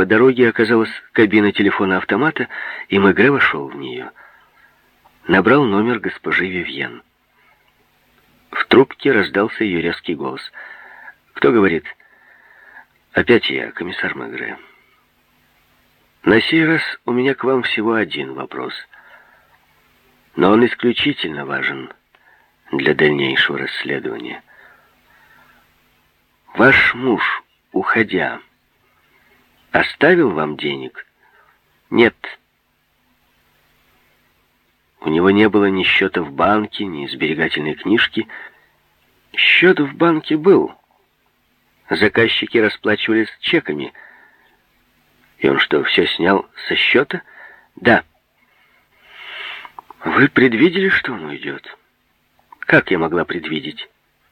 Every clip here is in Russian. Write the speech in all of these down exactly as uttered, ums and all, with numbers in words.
По дороге оказалась кабина телефона-автомата, и Мегре вошел в нее. Набрал номер госпожи Вивьен. В трубке раздался ее резкий голос. «Кто говорит?» «Опять я, комиссар Мегре. На сей раз у меня к вам всего один вопрос. Но он исключительно важен для дальнейшего расследования. Ваш муж, уходя, оставил вам денег?» «Нет». У него не было ни счета в банке, ни сберегательной книжки. Счет в банке был. Заказчики расплачивались чеками. И он что, все снял со счета? Да. Вы предвидели, что он уйдет? Как я могла предвидеть?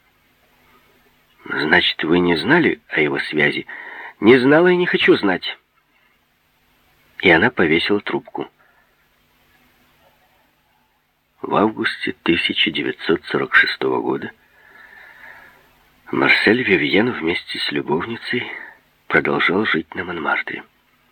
Значит, вы не знали о его связи? Не знала и не хочу знать. И она повесила трубку. В августе тысяча девятьсот сорок шестого года Марсель Вивьен вместе с любовницей продолжал жить на Монмартре.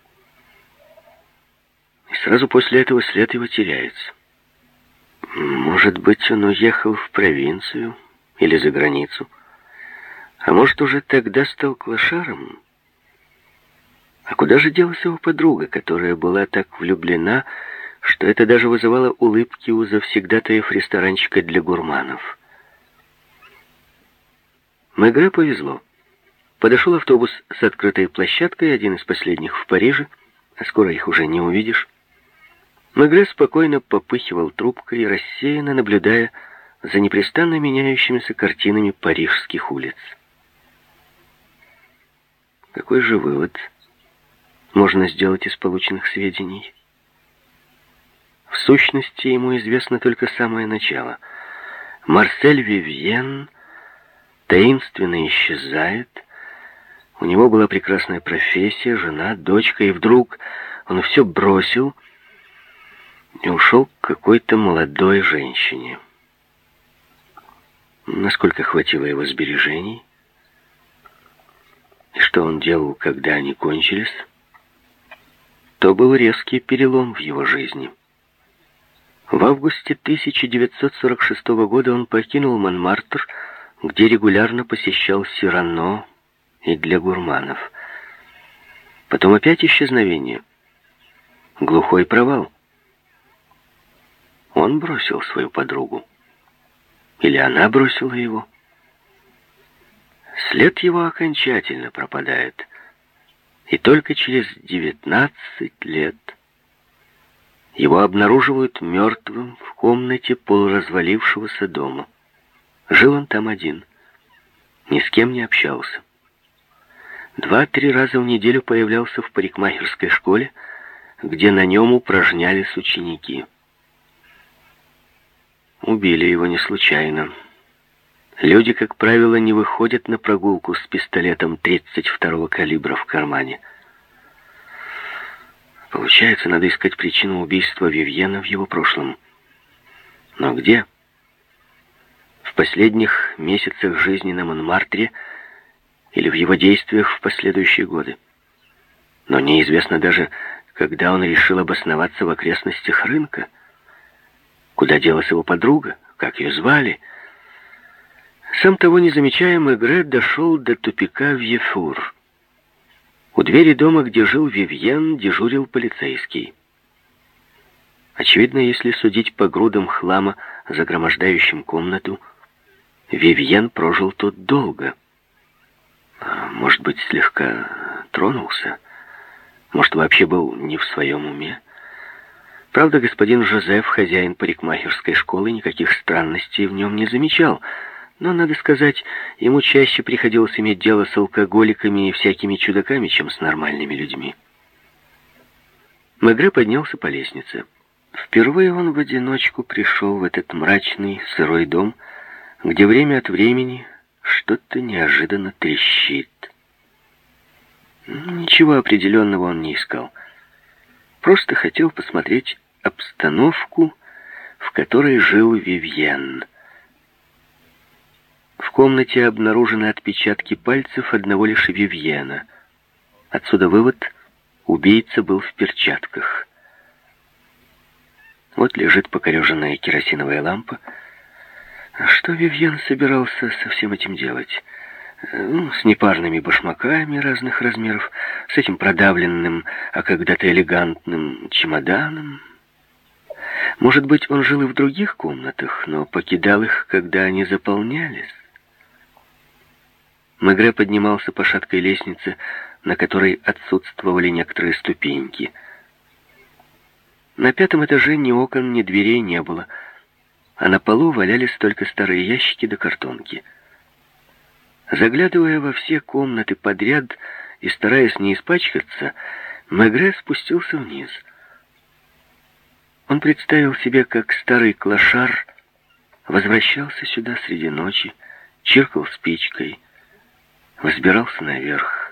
И сразу после этого след его теряется. Может быть, он уехал в провинцию или за границу, а может, уже тогда стал клошаром? А куда же делась его подруга, которая была так влюблена, что это даже вызывало улыбки у завсегдатаев ресторанчика для гурманов? Мегре повезло. Подошел автобус с открытой площадкой, один из последних в Париже, а скоро их уже не увидишь. Мегре спокойно попыхивал трубкой, рассеянно наблюдая за непрестанно меняющимися картинами парижских улиц. Какой же вывод можно сделать из полученных сведений? В сущности, ему известно только самое начало. Марсель Вивьен таинственно исчезает. У него была прекрасная профессия, жена, дочка, и вдруг он все бросил и ушел к какой-то молодой женщине. Насколько хватило его сбережений? И что он делал, когда они кончились? То был резкий перелом в его жизни. В августе тысяча девятьсот сорок шестого года он покинул Монмартр, где регулярно посещал Сирано и для гурманов. Потом опять исчезновение. Глухой провал. Он бросил свою подругу. Или она бросила его. След его окончательно пропадает. И только через девятнадцать лет его обнаруживают мертвым в комнате полуразвалившегося дома. Жил он там один. Ни с кем не общался. Два-три раза в неделю появлялся в парикмахерской школе, где на нем упражнялись ученики. Убили его не случайно. Люди, как правило, не выходят на прогулку с пистолетом тридцать второго калибра в кармане. Получается, надо искать причину убийства Вивьена в его прошлом. Но где? В последних месяцах жизни на Монмартре или в его действиях в последующие годы? Но неизвестно даже, когда он решил обосноваться в окрестностях рынка. Куда делась его подруга? Как ее звали? Сам того не замечая, Мегре дошел до тупика Вьефур. У двери дома, где жил Вивьен, дежурил полицейский. Очевидно, если судить по грудам хлама, загромождающим комнату, Вивьен прожил тут долго. А может быть, слегка тронулся? Может, вообще был не в своем уме? Правда, господин Жозеф, хозяин парикмахерской школы, никаких странностей в нем не замечал. Но, надо сказать, ему чаще приходилось иметь дело с алкоголиками и всякими чудаками, чем с нормальными людьми. Мегре поднялся по лестнице. Впервые он в одиночку пришел в этот мрачный, сырой дом, где время от времени что-то неожиданно трещит. Ничего определенного он не искал. Просто хотел посмотреть обстановку, в которой жил Вивьен. В комнате обнаружены отпечатки пальцев одного лишь Вивьена. Отсюда вывод: Убийца был в перчатках. Вот лежит покореженная керосиновая лампа. Что Вивьен собирался со всем этим делать? Ну, с непарными башмаками разных размеров, с этим продавленным, а когда-то элегантным чемоданом. Может быть, он жил и в других комнатах, но покидал их, когда они заполнялись. Мегре поднимался по шаткой лестнице, на которой отсутствовали некоторые ступеньки. На пятом этаже ни окон, ни дверей не было, а на полу валялись только старые ящики да картонки. Заглядывая во все комнаты подряд и стараясь не испачкаться, Мегре спустился вниз. Он представил себе, как старый клошар возвращался сюда среди ночи, чиркал спичкой, взбирался наверх.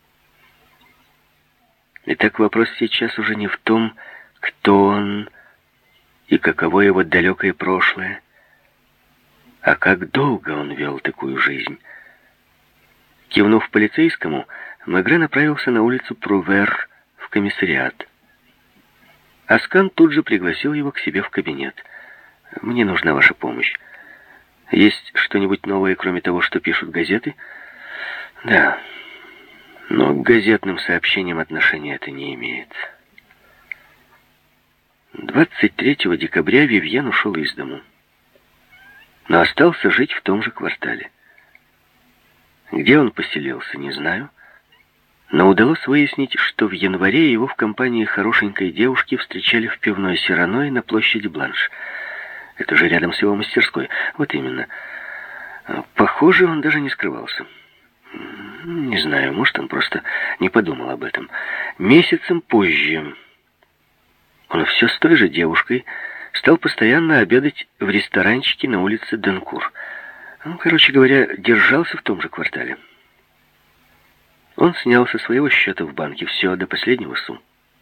Итак, вопрос сейчас уже не в том, кто он и каково его далекое прошлое, а как долго он вел такую жизнь. Кивнув полицейскому, Мегре направился на улицу Прувер в комиссариат. Аскан тут же пригласил его к себе в кабинет. «Мне нужна ваша помощь. Есть что-нибудь новое, кроме того, что пишут газеты?» «Да, но к газетным сообщениям отношения это не имеет». двадцать третьего декабря Вивьен ушел из дому, но остался жить в том же квартале. Где он поселился, не знаю, но удалось выяснить, что в январе его в компании хорошенькой девушки встречали в пивной «Сирано» на площади Бланш. Это же рядом с его мастерской. Вот именно. Похоже, он даже не скрывался. Не знаю, может, он просто не подумал об этом. Месяцем позже он все с той же девушкой стал постоянно обедать в ресторанчике на улице Денкур. Ну, короче говоря, держался в том же квартале. Он снял со своего счета в банке все до последнего су.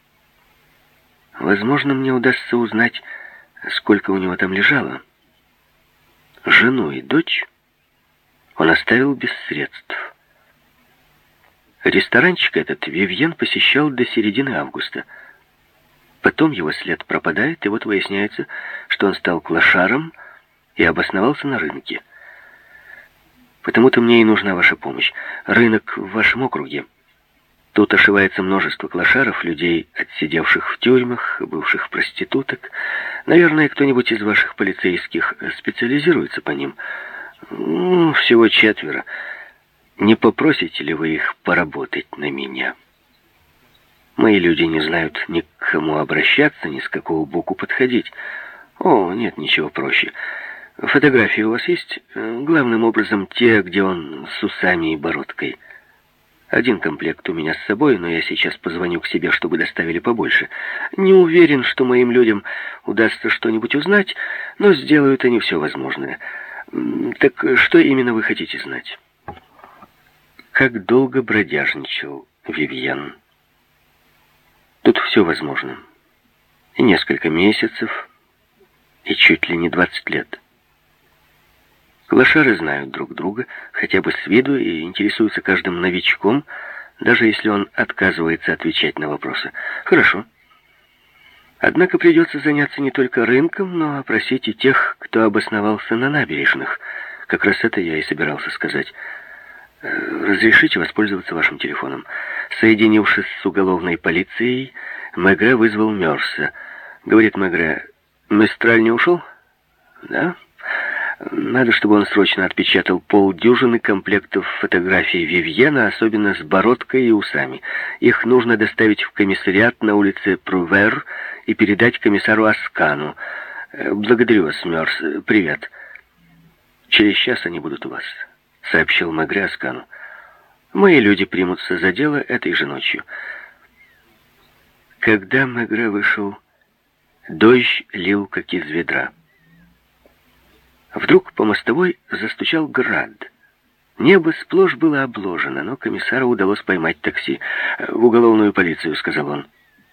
Возможно, мне удастся узнать, сколько у него там лежало. Жену и дочь он оставил без средств. Ресторанчик этот Вивьен посещал до середины августа. Потом его след пропадает, и вот выясняется, что он стал клошаром и обосновался на рынке. Потому-то мне и нужна ваша помощь. Рынок в вашем округе. Тут ошивается множество клошаров, людей, отсидевших в тюрьмах, бывших проституток. Наверное, кто-нибудь из ваших полицейских специализируется по ним. Ну, всего четверо. Не попросите ли вы их поработать на меня? Мои люди не знают ни к кому обращаться, ни с какого боку подходить. О, нет, ничего проще. Фотографии у вас есть? Главным образом те, где он с усами и бородкой. Один комплект у меня с собой, но я сейчас позвоню к себе, чтобы доставили побольше. Не уверен, что моим людям удастся что-нибудь узнать, но сделают они все возможное. Так что именно вы хотите знать? Как долго бродяжничал Вивьен? Тут все возможно. И несколько месяцев, и чуть ли не двадцать лет. Клошары знают друг друга, хотя бы с виду, и интересуются каждым новичком, даже если он отказывается отвечать на вопросы. Хорошо. Однако придется заняться не только рынком, но опросить и тех, кто обосновался на набережных. Как раз это я и собирался сказать. Разрешите воспользоваться вашим телефоном. Соединившись с уголовной полицией, Мегре вызвал Мёрса. Говорит Мегре: «Мистраль не ушел?» «Да». Надо, чтобы он срочно отпечатал полдюжины комплектов фотографий Вивьена, особенно с бородкой и усами. Их нужно доставить в комиссариат на улице Прувер и передать комиссару Аскану. Благодарю вас, Мёрс. Привет. Через час они будут у вас, сообщил Мегре Аскану. Мои люди примутся за дело этой же ночью. Когда Мегре вышел, дождь лил как из ведра. Вдруг по мостовой застучал град. Небо сплошь было обложено, но комиссару удалось поймать такси. «В уголовную полицию», — сказал он.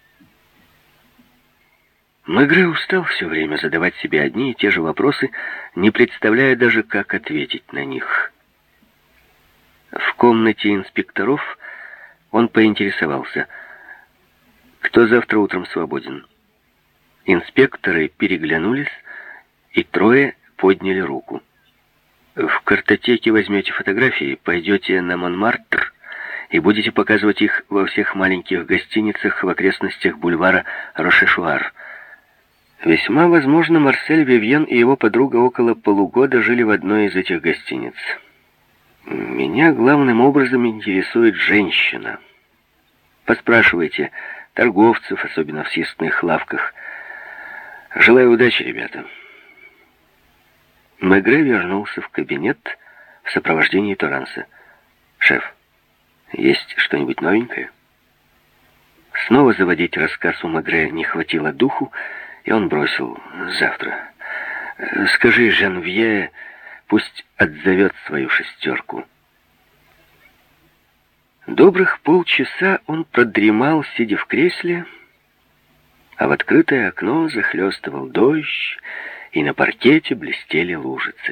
Мегре устал все время задавать себе одни и те же вопросы, не представляя даже, как ответить на них. В комнате инспекторов он поинтересовался: Кто завтра утром свободен? Инспекторы переглянулись, и трое подняли руку. В картотеке возьмете фотографии, пойдете на Монмартр и будете показывать их во всех маленьких гостиницах в окрестностях бульвара Рошешуар. Весьма возможно, Марсель Вивьен и его подруга около полугода жили в одной из этих гостиниц. Меня главным образом интересует женщина. Поспрашивайте торговцев, особенно в съестных лавках. Желаю удачи, ребята. Мегре вернулся в кабинет в сопровождении Торанса. «Шеф, есть что-нибудь новенькое?» Снова заводить рассказ у Мегре не хватило духу, и он бросил: «Завтра. Скажи Жанвье, пусть отзовет свою шестерку». Добрых полчаса он продремал, сидя в кресле, а в открытое окно захлестывал дождь, и на паркете блестели лужицы.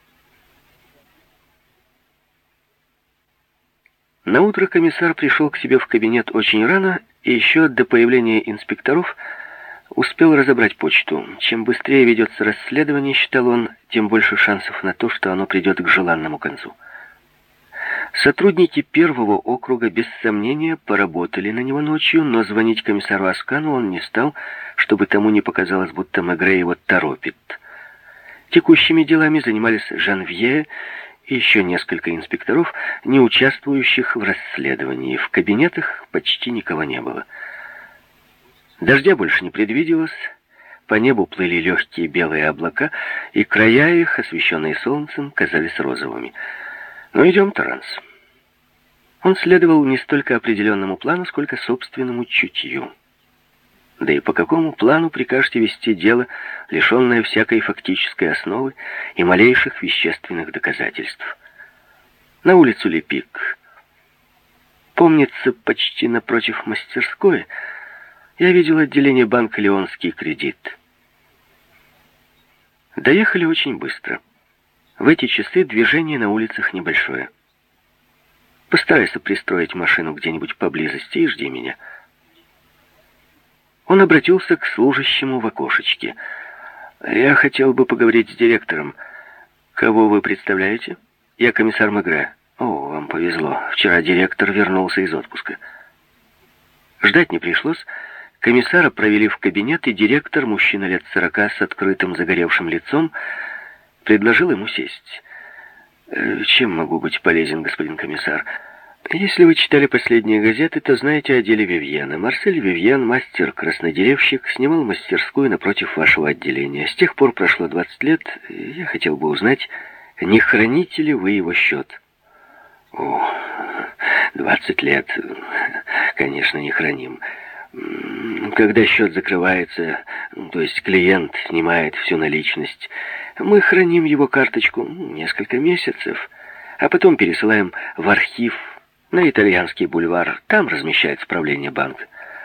Наутро комиссар пришел к себе в кабинет очень рано, и еще до появления инспекторов успел разобрать почту. Чем быстрее ведется расследование, считал он, тем больше шансов на то, что оно придет к желанному концу. Сотрудники первого округа без сомнения поработали на него ночью, но звонить комиссару Аскану он не стал, чтобы тому не показалось, будто Мегре его торопит. Текущими делами занимались Жанвье и еще несколько инспекторов, не участвующих в расследовании. В кабинетах почти никого не было. Дождя больше не предвиделось, по небу плыли легкие белые облака, и края их, освещенные солнцем, казались розовыми. «Ну, идем, Торанс». Он следовал не столько определенному плану, сколько собственному чутью. Да и по какому плану прикажете вести дело, лишенное всякой фактической основы и малейших вещественных доказательств? На улицу Лепик. Помнится, почти напротив мастерской я видел отделение банка «Леонский кредит». Доехали очень быстро. В эти часы движение на улицах небольшое. Постарайся пристроить машину где-нибудь поблизости и жди меня. Он обратился к служащему в окошечке. «Я хотел бы поговорить с директором. Кого вы представляете?» «Я комиссар Мегре». «О, вам повезло. Вчера директор вернулся из отпуска». Ждать не пришлось. Комиссара провели в кабинет, и директор, мужчина лет сорока с открытым загоревшим лицом, предложил ему сесть. «Чем могу быть полезен, господин комиссар? Если вы читали последние газеты, то знаете о деле Вивьена. Марсель Вивьен, мастер-краснодеревщик, снимал мастерскую напротив вашего отделения. С тех пор прошло двадцать лет. Я хотел бы узнать, не храните ли вы его счет?» «О, двадцать лет, конечно, не храним. Когда счет закрывается, то есть клиент снимает всю наличность, мы храним его карточку несколько месяцев, а потом пересылаем в архив на Итальянский бульвар. Там размещается правление банка».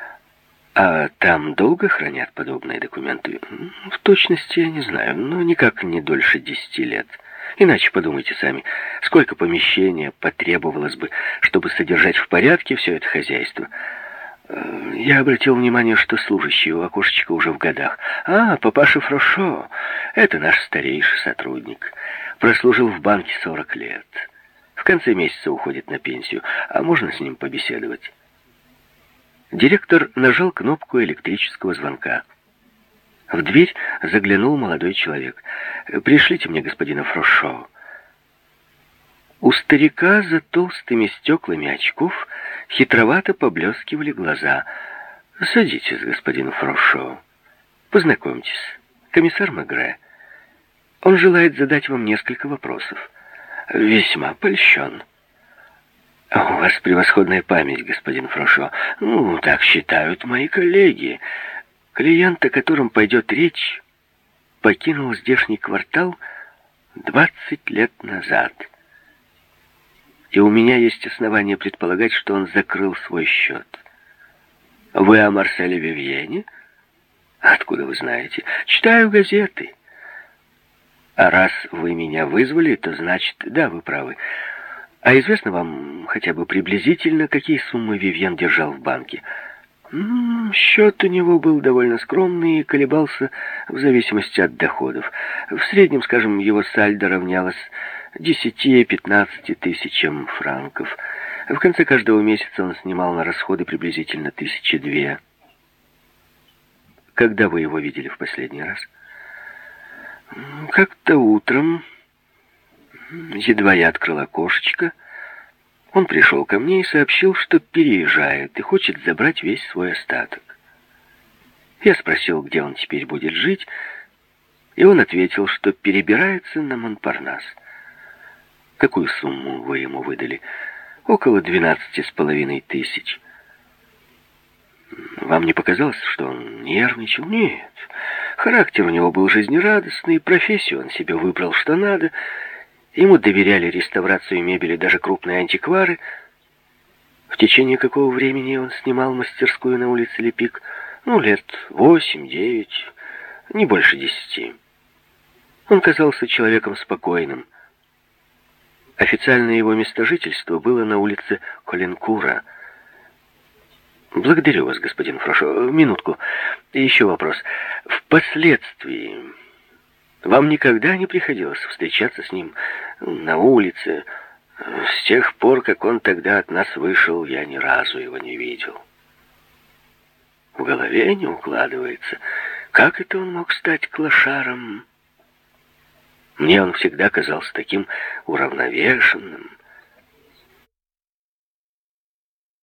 «А там долго хранят подобные документы?» «В точности я не знаю, но никак не дольше десяти лет. Иначе подумайте сами, сколько помещения потребовалось бы, чтобы содержать в порядке все это хозяйство». Я обратил внимание, что служащий у окошечка уже в годах. «А, папаша Фрошо, это наш старейший сотрудник. Прослужил в банке сорок лет. В конце месяца уходит на пенсию. А можно с ним побеседовать?» Директор нажал кнопку электрического звонка. В дверь заглянул молодой человек. «Пришлите мне господина Фрошо». У старика за толстыми стеклами очков хитровато поблескивали глаза. «Садитесь, господин Фрошо. Познакомьтесь. Комиссар Мегре. Он желает задать вам несколько вопросов». «Весьма польщен». «У вас превосходная память, господин Фрошо. Ну, так считают мои коллеги. Клиент, о котором пойдет речь, покинул здешний квартал двадцать лет назад. И у меня есть основания предполагать, что он закрыл свой счет». «Вы о Марселе Вивьене?» «Откуда вы знаете?» «Читаю газеты». «А раз вы меня вызвали, то значит, да, вы правы. А известно вам хотя бы приблизительно, какие суммы Вивьен держал в банке?» М, Счет у него был довольно скромный и колебался в зависимости от доходов. В среднем, скажем, его сальдо равнялось десяти-пятнадцати тысячам франков. В конце каждого месяца он снимал на расходы приблизительно тысячи две. Когда вы его видели в последний раз? Как-то утром, едва я открыл окошечко, он пришел ко мне и сообщил, что переезжает и хочет забрать весь свой остаток. Я спросил, где он теперь будет жить, и он ответил, что перебирается на Монпарнас. Какую сумму вы ему выдали? Около двенадцати с половиной тысяч. Вам не показалось, что он нервничал? Нет. Характер у него был жизнерадостный, профессию он себе выбрал, что надо. Ему доверяли реставрацию мебели даже крупные антиквары. В течение какого времени он снимал мастерскую на улице Лепик? Ну, лет восемь-девять, не больше десяти. Он казался человеком спокойным. Официальное его место жительства было на улице Коленкура. Благодарю вас, господин Фрошо. Минутку. И еще вопрос. Впоследствии вам никогда не приходилось встречаться с ним на улице? С тех пор, как он тогда от нас вышел, я ни разу его не видел. В голове не укладывается. Как это он мог стать клошаром? Мне он всегда казался таким уравновешенным,